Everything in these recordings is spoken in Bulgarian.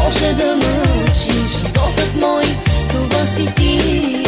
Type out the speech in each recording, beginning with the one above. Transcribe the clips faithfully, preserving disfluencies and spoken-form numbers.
може да мъчи. Животът мой, това си ти.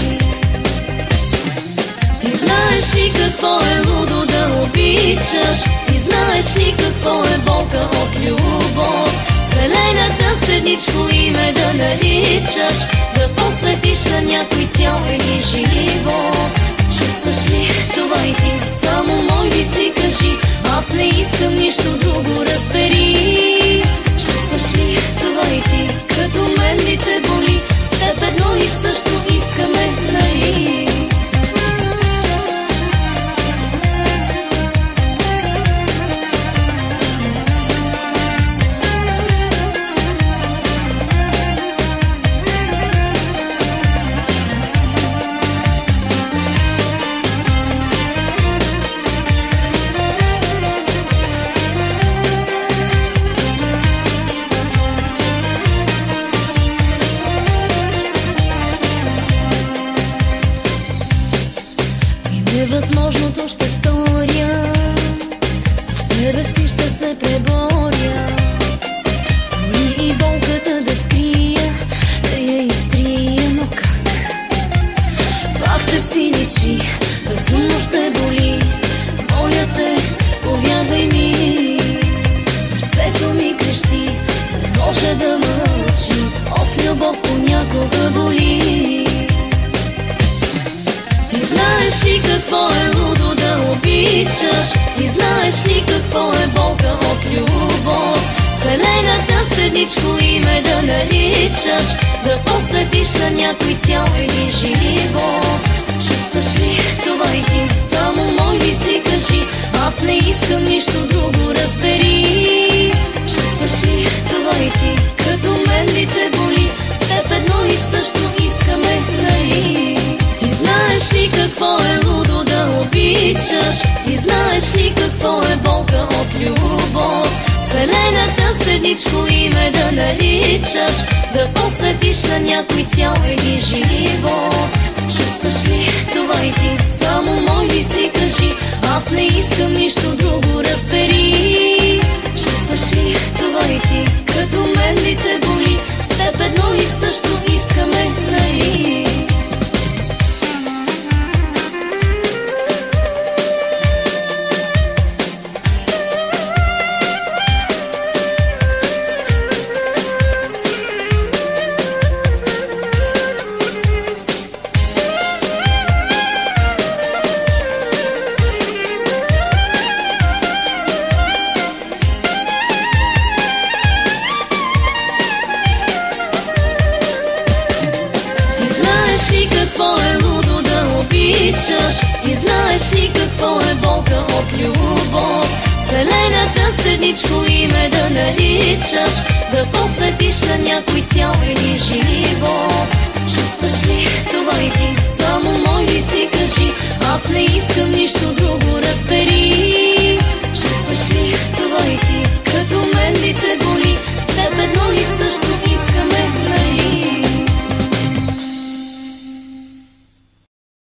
Ти знаеш ли какво е лудо да обичаш? Ти знаеш ли какво е болка от любов? Вселената седничко име да наричаш, да посветиш на някой цял един живот. Чувстваш ли това и ти? Само мой ли си, кажи. Аз не искам нищо друго, разбери. Чувстваш ли това и ти? Като мен ли те боли? С теб едно и също искаме, нали? Невъзможното ще сторя, със себе си ще се преборя. Дори и болката да скрия, да я изтрия, но как? Пак ще си личи, безумно ще боли. Моля те, повярвай ми. Сърцето ми крещи, не може да мъчи. От любов понякога боли. Ти знаеш ли какво е лудо да обичаш? Ти знаеш ли какво е болка от любов? Вселената седничко име да наричаш, да посветиш на някой цял един живот. Чувстваш ли това и ти? Само мой ли си, кажи. Аз не искам нищо друго, разбери. Чувстваш ли това и ти? Като мен ли те боли? С теб едно и също искаме, нали? Ти знаеш ли какво е лудо да обичаш? Ти знаеш ли какво е болка от любов? Вселената седничко име да наричаш, да посветиш на някой цял един живот. Чувстваш ли това и ти? Само мой ли си, кажи. Аз не искам нищо друго, разбери. Чувстваш ли това и ти? Като мен ли те боли? С теб едно и също искаме, нали? Какво е лудо да обичаш? Ти знаеш ли какво е болка от любов? Вселената седничко име да наричаш, да посветиш на някой цял един живот. Чувстваш ли това и ти? Само мой ли си, кажи. Аз не искам нищо друго, разбери. Чувстваш ли това и ти? Като мен ли те боли? С теб едно и също